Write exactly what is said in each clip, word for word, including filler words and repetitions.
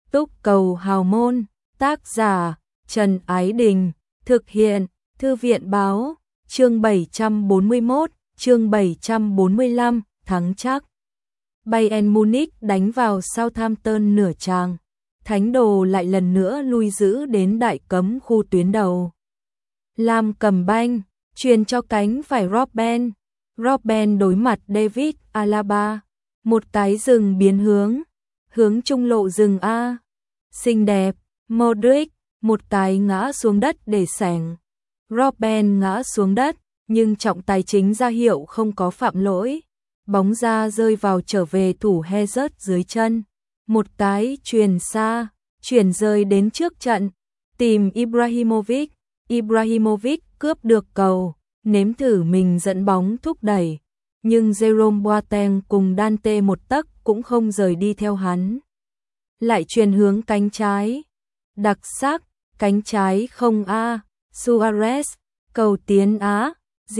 Túc cầu hào môn, tác giả Trần Ái Đình, thực hiện Thư viện báo, chương bảy trăm bốn mươi mốt, chương bảy trăm bốn mươi lăm, thắng chắc. Bayern Munich đánh vào Southampton nửa chàng, Thánh đồ lại lần nữa lui giữ đến đại cấm khu tuyến đầu. Lam cầm banh, truyền cho cánh phải Robben. Robben đối mặt David Alaba, một cái dừng biến hướng, hướng trung lộ dừng A. Xinh đẹp, Modric, một cái ngã xuống đất để sẻng. Robben ngã xuống đất, nhưng trọng tài chính ra hiệu không có phạm lỗi. Bóng ra rơi vào trở về thủ Hazard dưới chân. Một cái truyền xa, chuyển rơi đến trước trận, tìm Ibrahimovic. Ibrahimovic cướp được cầu, nếm thử mình dẫn bóng thúc đẩy, nhưng Jerome Boateng cùng Dante một tấc cũng không rời đi theo hắn. Lại truyền hướng cánh trái, đặc sắc, cánh trái không A, Suarez, cầu tiến Á,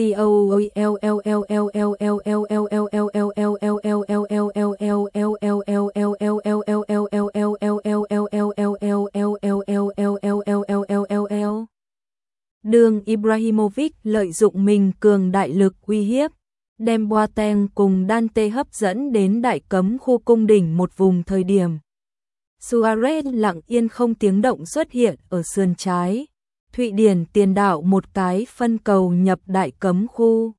đường Ibrahimovic lợi dụng mình cường đại lực uy hiếp, đem Boateng cùng Dante hấp dẫn đến đại cấm khu cung đỉnh một vùng thời điểm. Suarez lặng yên không tiếng động xuất hiện ở sườn trái. Thụy Điển tiền đạo một cái phân cầu nhập đại cấm khu.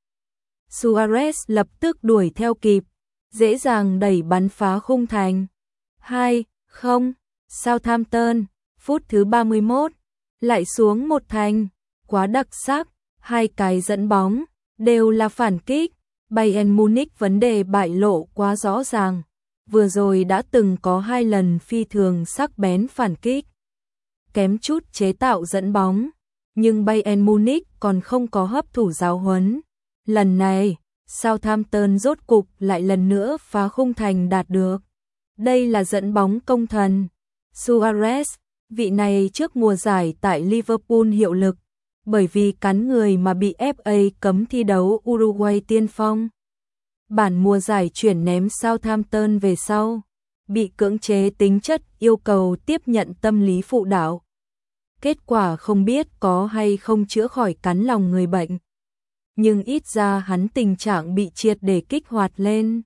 Suarez lập tức đuổi theo kịp, dễ dàng đẩy bắn phá khung thành. hai không, Southampton, phút thứ ba mươi mốt, lại xuống một thành, quá đặc sắc, hai cái dẫn bóng, đều là phản kích. Bayern Munich vấn đề bại lộ quá rõ ràng, vừa rồi đã từng có hai lần phi thường sắc bén phản kích. Kém chút chế tạo dẫn bóng, nhưng Bayern Munich còn không có hấp thụ giáo huấn. Lần này, Southampton rốt cục lại lần nữa phá khung thành đạt được. Đây là dẫn bóng công thần. Suarez, vị này trước mùa giải tại Liverpool hiệu lực, bởi vì cắn người mà bị ép a cấm thi đấu Uruguay tiên phong. Bản mùa giải chuyển ném Southampton về sau, bị cưỡng chế tính chất yêu cầu tiếp nhận tâm lý phụ đạo. Kết quả không biết có hay không chữa khỏi cắn lòng người bệnh. Nhưng ít ra hắn tình trạng bị triệt để kích hoạt lên.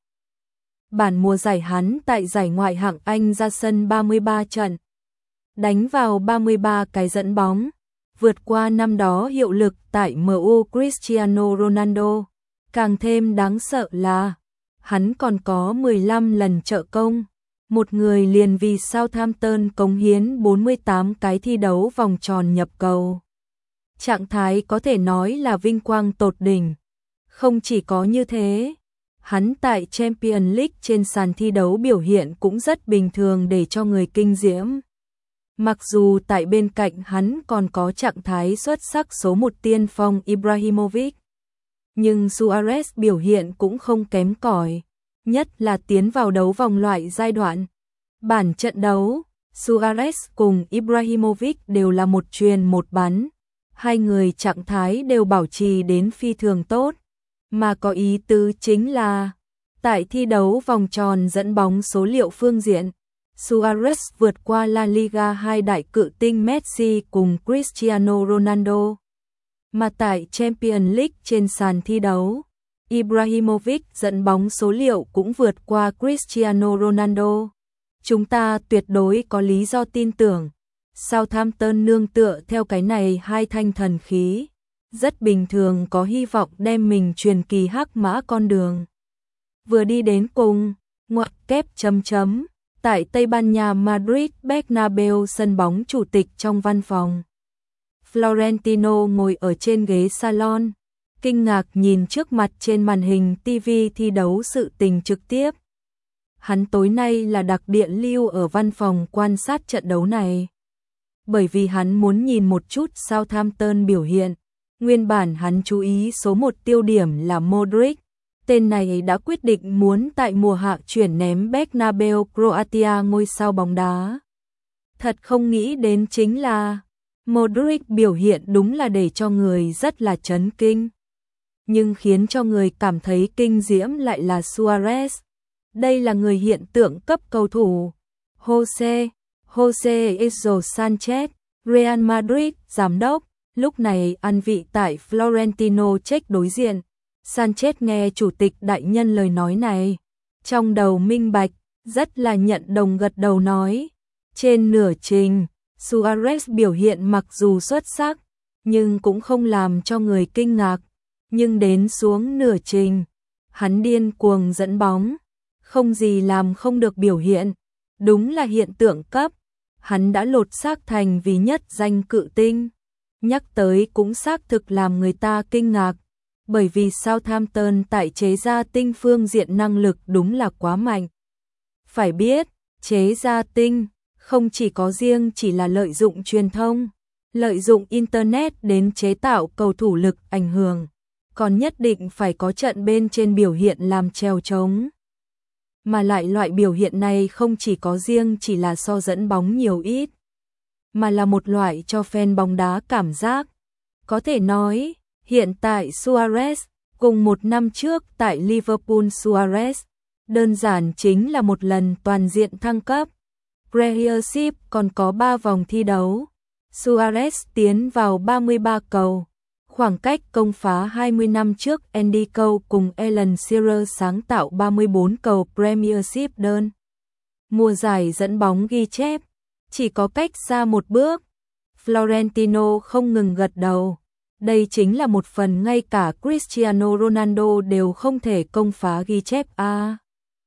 Bản mùa giải hắn tại giải ngoại hạng Anh ra sân ba mươi ba trận, đánh vào ba mươi ba cái dẫn bóng, vượt qua năm đó hiệu lực tại em u Cristiano Ronaldo. Càng thêm đáng sợ là, hắn còn có mười lăm lần trợ công. Một người liền vì Southampton cống hiến bốn mươi tám cái thi đấu vòng tròn nhập cầu. Trạng thái có thể nói là vinh quang tột đỉnh. Không chỉ có như thế, hắn tại Champions League trên sàn thi đấu biểu hiện cũng rất bình thường để cho người kinh diễm. Mặc dù tại bên cạnh hắn còn có trạng thái xuất sắc số một tiên phong Ibrahimovic, nhưng Suarez biểu hiện cũng không kém cỏi, nhất là tiến vào đấu vòng loại giai đoạn. Bản trận đấu, Suarez cùng Ibrahimovic đều là một chuyền một bắn. Hai người trạng thái đều bảo trì đến phi thường tốt. Mà có ý tứ chính là, tại thi đấu vòng tròn dẫn bóng số liệu phương diện, Suarez vượt qua La Liga hai đại cự tinh Messi cùng Cristiano Ronaldo. Mà tại Champions League trên sàn thi đấu, Ibrahimovic dẫn bóng số liệu cũng vượt qua Cristiano Ronaldo. Chúng ta tuyệt đối có lý do tin tưởng, Southampton nương tựa theo cái này hai thanh thần khí, rất bình thường có hy vọng đem mình truyền kỳ hắc mã con đường. Vừa đi đến cùng, ngoặc kép chấm chấm, tại Tây Ban Nha Madrid Bernabeu sân bóng chủ tịch trong văn phòng. Florentino ngồi ở trên ghế salon, kinh ngạc nhìn trước mặt trên màn hình ti vi thi đấu sự tình trực tiếp. Hắn tối nay là đặc điện lưu ở văn phòng quan sát trận đấu này. Bởi vì hắn muốn nhìn một chút Southampton biểu hiện. Nguyên bản hắn chú ý số một tiêu điểm là Modric. Tên này đã quyết định muốn tại mùa hạ chuyển ném Bernabeu Croatia ngôi sao bóng đá. Thật không nghĩ đến chính là Modric biểu hiện đúng là để cho người rất là chấn kinh. Nhưng khiến cho người cảm thấy kinh diễm lại là Suarez. Đây là người hiện tượng cấp cầu thủ. Jose, Jose Izo Sanchez, Real Madrid, giám đốc, lúc này ăn vị tại Florentino Check đối diện. Sanchez nghe chủ tịch đại nhân lời nói này, trong đầu minh bạch, rất là nhận đồng gật đầu nói. Trên nửa trình, Suarez biểu hiện mặc dù xuất sắc, nhưng cũng không làm cho người kinh ngạc. Nhưng đến xuống nửa trình, hắn điên cuồng dẫn bóng, không gì làm không được biểu hiện. Đúng là hiện tượng cấp, hắn đã lột xác thành vì nhất danh cự tinh. Nhắc tới cũng xác thực làm người ta kinh ngạc, bởi vì Southampton tại chế ra tinh phương diện năng lực đúng là quá mạnh. Phải biết, chế ra tinh không chỉ có riêng chỉ là lợi dụng truyền thông, lợi dụng Internet đến chế tạo cầu thủ lực ảnh hưởng, còn nhất định phải có trận bên trên biểu hiện làm trèo trống. Mà lại loại biểu hiện này không chỉ có riêng chỉ là so dẫn bóng nhiều ít, mà là một loại cho fan bóng đá cảm giác. Có thể nói, hiện tại Suarez, cùng một năm trước tại Liverpool Suarez, đơn giản chính là một lần toàn diện thăng cấp. Premiership còn có ba vòng thi đấu. Suarez tiến vào ba mươi ba cầu, khoảng cách công phá hai mươi năm trước Andy Cole cùng Alan Shearer sáng tạo ba mươi bốn cầu Premiership đơn. Mùa giải dẫn bóng ghi chép, chỉ có cách xa một bước. Florentino không ngừng gật đầu. Đây chính là một phần ngay cả Cristiano Ronaldo đều không thể công phá ghi chép a. À,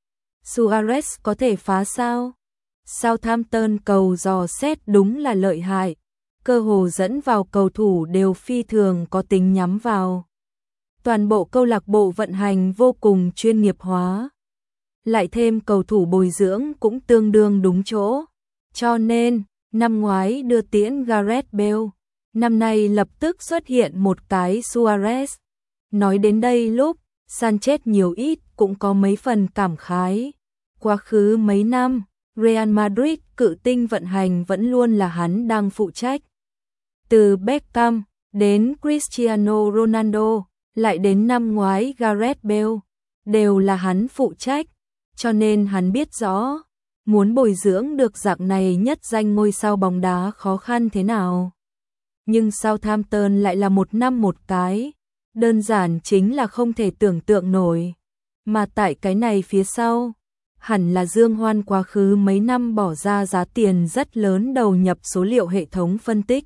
Suarez có thể phá sao? Southampton cầu dò xét đúng là lợi hại, cơ hồ dẫn vào cầu thủ đều phi thường có tính nhắm vào. Toàn bộ câu lạc bộ vận hành vô cùng chuyên nghiệp hóa, lại thêm cầu thủ bồi dưỡng cũng tương đương đúng chỗ. Cho nên, năm ngoái đưa tiễn Gareth Bale, năm nay lập tức xuất hiện một cái Suarez. Nói đến đây lúc, Sanchez nhiều ít cũng có mấy phần cảm khái. Quá khứ mấy năm, Real Madrid cự tinh vận hành vẫn luôn là hắn đang phụ trách. Từ Beckham đến Cristiano Ronaldo, lại đến năm ngoái Gareth Bale, đều là hắn phụ trách, cho nên hắn biết rõ, muốn bồi dưỡng được dạng này nhất danh ngôi sao bóng đá khó khăn thế nào. Nhưng Southampton lại là một năm một cái, đơn giản chính là không thể tưởng tượng nổi. Mà tại cái này phía sau, hẳn là Dương Hoan quá khứ mấy năm bỏ ra giá tiền rất lớn đầu nhập số liệu hệ thống phân tích.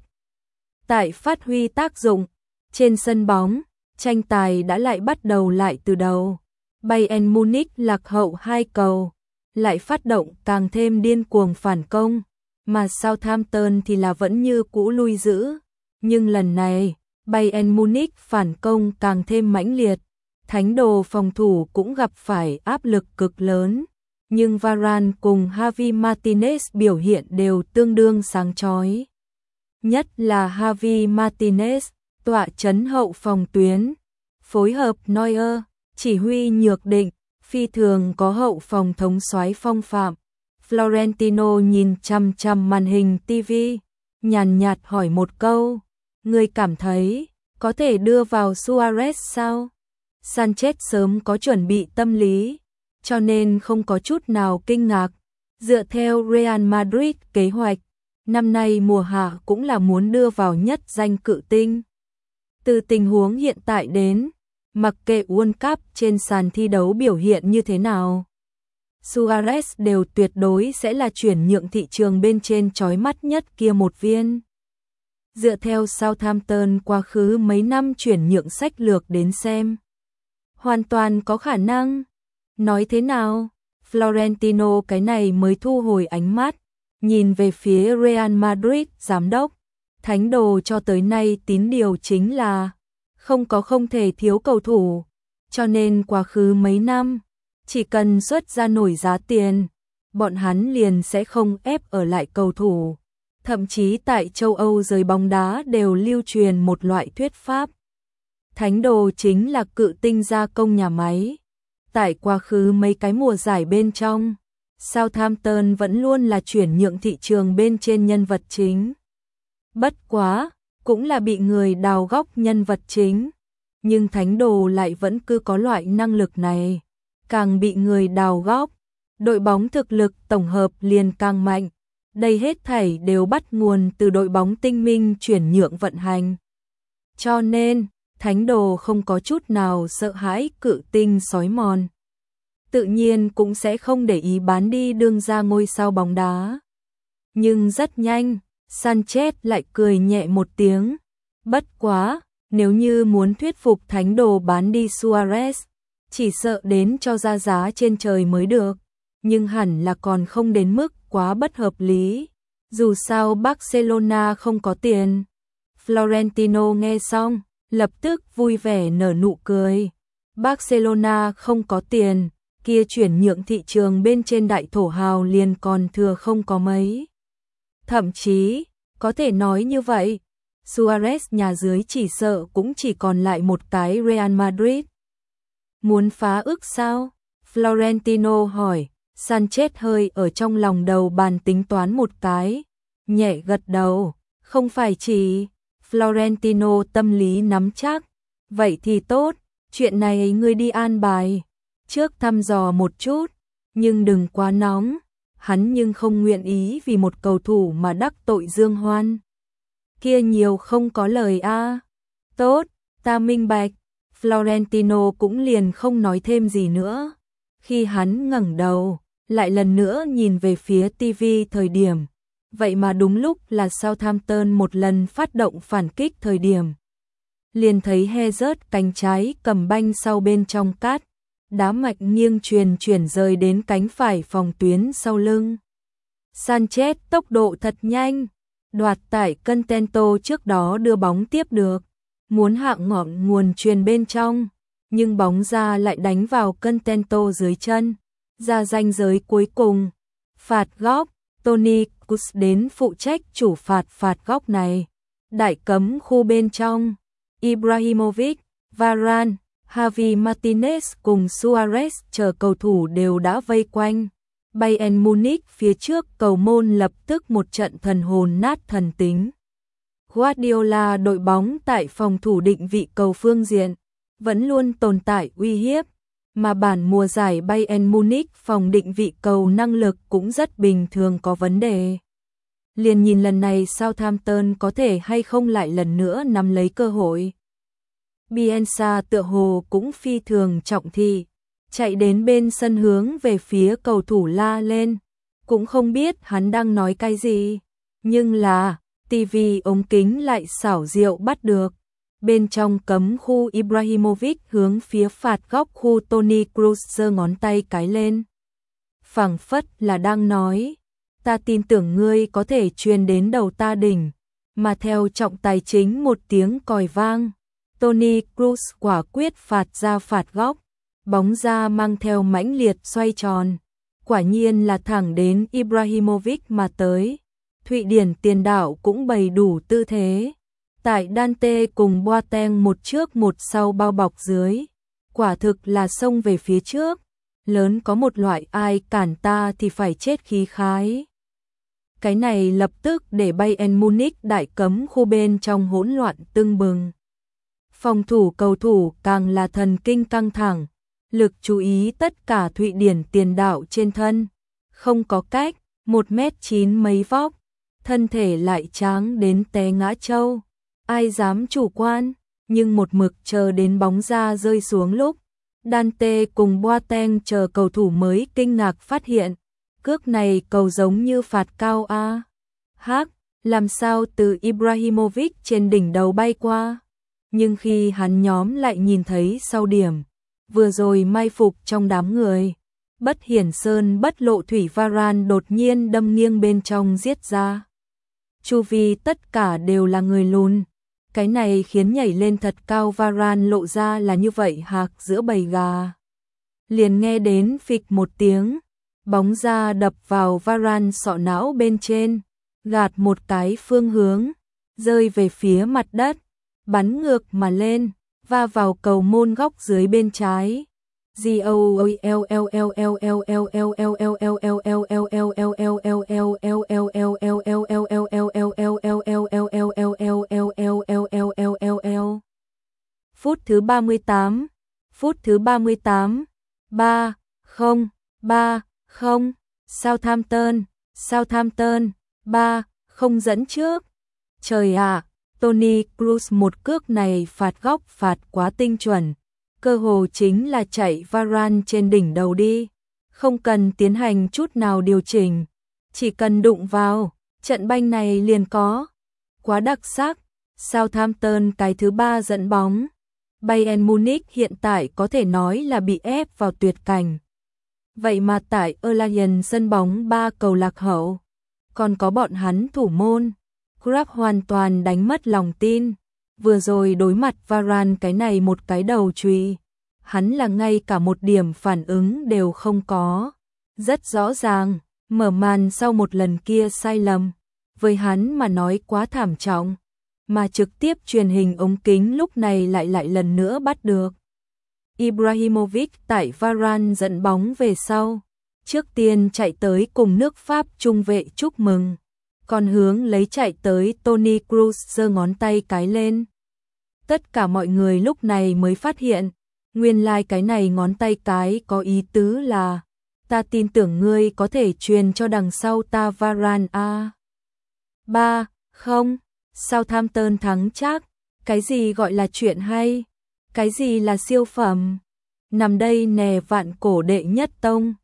Tại phát huy tác dụng, trên sân bóng, tranh tài đã lại bắt đầu lại từ đầu. Bayern Munich lạc hậu hai cầu, lại phát động càng thêm điên cuồng phản công, mà Southampton thì là vẫn như cũ lui giữ. Nhưng lần này, Bayern Munich phản công càng thêm mãnh liệt, thánh đồ phòng thủ cũng gặp phải áp lực cực lớn. Nhưng Varane cùng Javi Martinez biểu hiện đều tương đương sáng chói. Nhất là Javi Martinez, tọa chấn hậu phòng tuyến, phối hợp Neuer, chỉ huy nhược định, phi thường có hậu phòng thống soái phong phạm. Florentino nhìn chằm chằm màn hình ti vi, nhàn nhạt hỏi một câu, người cảm thấy có thể đưa vào Suarez sao? Sanchez sớm có chuẩn bị tâm lý, cho nên không có chút nào kinh ngạc. Dựa theo Real Madrid kế hoạch, năm nay mùa hạ cũng là muốn đưa vào nhất danh cự tinh. Từ tình huống hiện tại đến, mặc kệ World Cup trên sàn thi đấu biểu hiện như thế nào, Suarez đều tuyệt đối sẽ là chuyển nhượng thị trường bên trên chói mắt nhất kia một viên. Dựa theo Southampton quá khứ mấy năm chuyển nhượng sách lược đến xem, hoàn toàn có khả năng. Nói thế nào, Florentino cái này mới thu hồi ánh mắt, nhìn về phía Real Madrid giám đốc. Thánh đồ cho tới nay tín điều chính là không có không thể thiếu cầu thủ, cho nên quá khứ mấy năm, chỉ cần xuất ra nổi giá tiền, bọn hắn liền sẽ không ép ở lại cầu thủ. Thậm chí tại châu Âu giới bóng đá đều lưu truyền một loại thuyết pháp. Thánh đồ chính là cự tinh gia công nhà máy. Tại quá khứ mấy cái mùa giải bên trong, Southampton vẫn luôn là chuyển nhượng thị trường bên trên nhân vật chính. Bất quá, cũng là bị người đào góc nhân vật chính. Nhưng thánh đồ lại vẫn cứ có loại năng lực này. Càng bị người đào góc, đội bóng thực lực tổng hợp liền càng mạnh. Đây hết thảy đều bắt nguồn từ đội bóng tinh minh chuyển nhượng vận hành. Cho nên, Thánh Đồ không có chút nào sợ hãi cự tinh sói mòn. Tự nhiên cũng sẽ không để ý bán đi đương ra ngôi sao bóng đá. Nhưng rất nhanh, Sanchez lại cười nhẹ một tiếng. Bất quá, nếu như muốn thuyết phục Thánh Đồ bán đi Suarez, chỉ sợ đến cho ra giá trên trời mới được. Nhưng hẳn là còn không đến mức quá bất hợp lý. Dù sao Barcelona không có tiền. Florentino nghe xong, lập tức vui vẻ nở nụ cười. Barcelona không có tiền, kia chuyển nhượng thị trường bên trên đại thổ hào liền còn thừa không có mấy. Thậm chí, có thể nói như vậy, Suarez nhà dưới chỉ sợ cũng chỉ còn lại một cái Real Madrid. Muốn phá ước sao? Florentino hỏi. Sanchez hơi ở trong lòng đầu bàn tính toán một cái, nhẹ gật đầu, không phải chỉ. Florentino tâm lý nắm chắc, vậy thì tốt, chuyện này ngươi đi an bài, trước thăm dò một chút, nhưng đừng quá nóng, hắn nhưng không nguyện ý vì một cầu thủ mà đắc tội Dương Hoan. Kia nhiều không có lời a. À. Tốt, ta minh bạch. Florentino cũng liền không nói thêm gì nữa. Khi hắn ngẩng đầu, lại lần nữa nhìn về phía ti vi thời điểm, vậy mà đúng lúc là Southampton một lần phát động phản kích thời điểm. Liền thấy Hazard cánh trái cầm banh sau bên trong cát, đá mạnh nghiêng truyền chuyển rời đến cánh phải phòng tuyến sau lưng. Sanchez tốc độ thật nhanh, đoạt tại Contento trước đó đưa bóng tiếp được, muốn hạng ngọn nguồn truyền bên trong, nhưng bóng ra lại đánh vào Contento dưới chân, ra ranh giới cuối cùng. Phạt góc, Toni Kroos đến phụ trách chủ phạt phạt góc này. Đại cấm khu bên trong, Ibrahimovic, Varane, Javi Martinez cùng Suarez chờ cầu thủ đều đã vây quanh. Bayern Munich phía trước cầu môn lập tức một trận thần hồn nát thần tính. Guardiola đội bóng tại phòng thủ định vị cầu phương diện vẫn luôn tồn tại uy hiếp, mà bản mùa giải Bayern Munich phòng định vị cầu năng lực cũng rất bình thường có vấn đề. Liền nhìn lần này Southampton có thể hay không lại lần nữa nắm lấy cơ hội. Bielsa tựa hồ cũng phi thường trọng thị, chạy đến bên sân hướng về phía cầu thủ la lên, cũng không biết hắn đang nói cái gì, nhưng là ti vi ống kính lại xảo diệu bắt được. Bên trong cấm khu Ibrahimovic hướng phía phạt góc khu Toni Kroos giơ ngón tay cái lên. Phảng phất là đang nói, ta tin tưởng ngươi có thể truyền đến đầu ta đỉnh, mà theo trọng tài chính một tiếng còi vang, Toni Kroos quả quyết phạt ra phạt góc, bóng ra mang theo mãnh liệt xoay tròn, quả nhiên là thẳng đến Ibrahimovic mà tới. Thụy Điển tiền đạo cũng bày đủ tư thế. Tại Dante cùng Boateng một trước một sau bao bọc dưới, quả thực là xông về phía trước, lớn có một loại ai cản ta thì phải chết khí khái. Cái này lập tức để Bayern Munich đại cấm khu bên trong hỗn loạn tưng bừng. Phòng thủ cầu thủ càng là thần kinh căng thẳng, lực chú ý tất cả Thụy Điển tiền đạo trên thân, không có cách, một mét chín mấy vóc, thân thể lại tráng đến té ngã trâu. Ai dám chủ quan, nhưng một mực chờ đến bóng ra rơi xuống lúc, Dante cùng Boateng chờ cầu thủ mới kinh ngạc phát hiện, cước này cầu giống như phạt cao a. Hắc, làm sao từ Ibrahimovic trên đỉnh đầu bay qua, nhưng khi hắn nhóm lại nhìn thấy sau điểm, vừa rồi mai phục trong đám người, bất hiển sơn bất lộ thủy Varane đột nhiên đâm nghiêng bên trong giết ra. Chu vi tất cả đều là người lùn. Cái này khiến nhảy lên thật cao Varane lộ ra là như vậy hạc giữa bầy gà. Liền nghe đến phịch một tiếng, bóng ra đập vào Varane sọ não bên trên, gạt một cái phương hướng, rơi về phía mặt đất, bắn ngược mà lên, va vào cầu môn góc dưới bên trái. Phút thứ ba mươi tám, phút thứ ba mươi tám, ba không, ba không, Southampton, Southampton, ba không dẫn trước. Trời ạ, Toni Kroos một cước này phạt góc phạt quá tinh chuẩn, cơ hồ chính là chạy Varane trên đỉnh đầu đi, không cần tiến hành chút nào điều chỉnh, chỉ cần đụng vào, trận banh này liền có. Quá đặc sắc, Southampton cái thứ ba dẫn bóng. Bayern Munich hiện tại có thể nói là bị ép vào tuyệt cảnh. Vậy mà tại Allianz sân bóng ba cầu lạc hậu, còn có bọn hắn thủ môn. Krab hoàn toàn đánh mất lòng tin, vừa rồi đối mặt Varane cái này một cái đầu chùy, hắn là ngay cả một điểm phản ứng đều không có. Rất rõ ràng, mở màn sau một lần kia sai lầm, với hắn mà nói quá thảm trọng, mà trực tiếp truyền hình ống kính lúc này lại lại lần nữa bắt được. Ibrahimovic tại Varane dẫn bóng về sau, trước tiên chạy tới cùng nước Pháp trung vệ chúc mừng, còn hướng lấy chạy tới Toni Kroos giơ ngón tay cái lên. Tất cả mọi người lúc này mới phát hiện, nguyên lai like cái này ngón tay cái có ý tứ là, ta tin tưởng ngươi có thể truyền cho đằng sau ta Varane a. ba không, Southampton thắng chắc, cái gì gọi là chuyện hay, cái gì là siêu phẩm, nằm đây nè vạn cổ đệ nhất tông.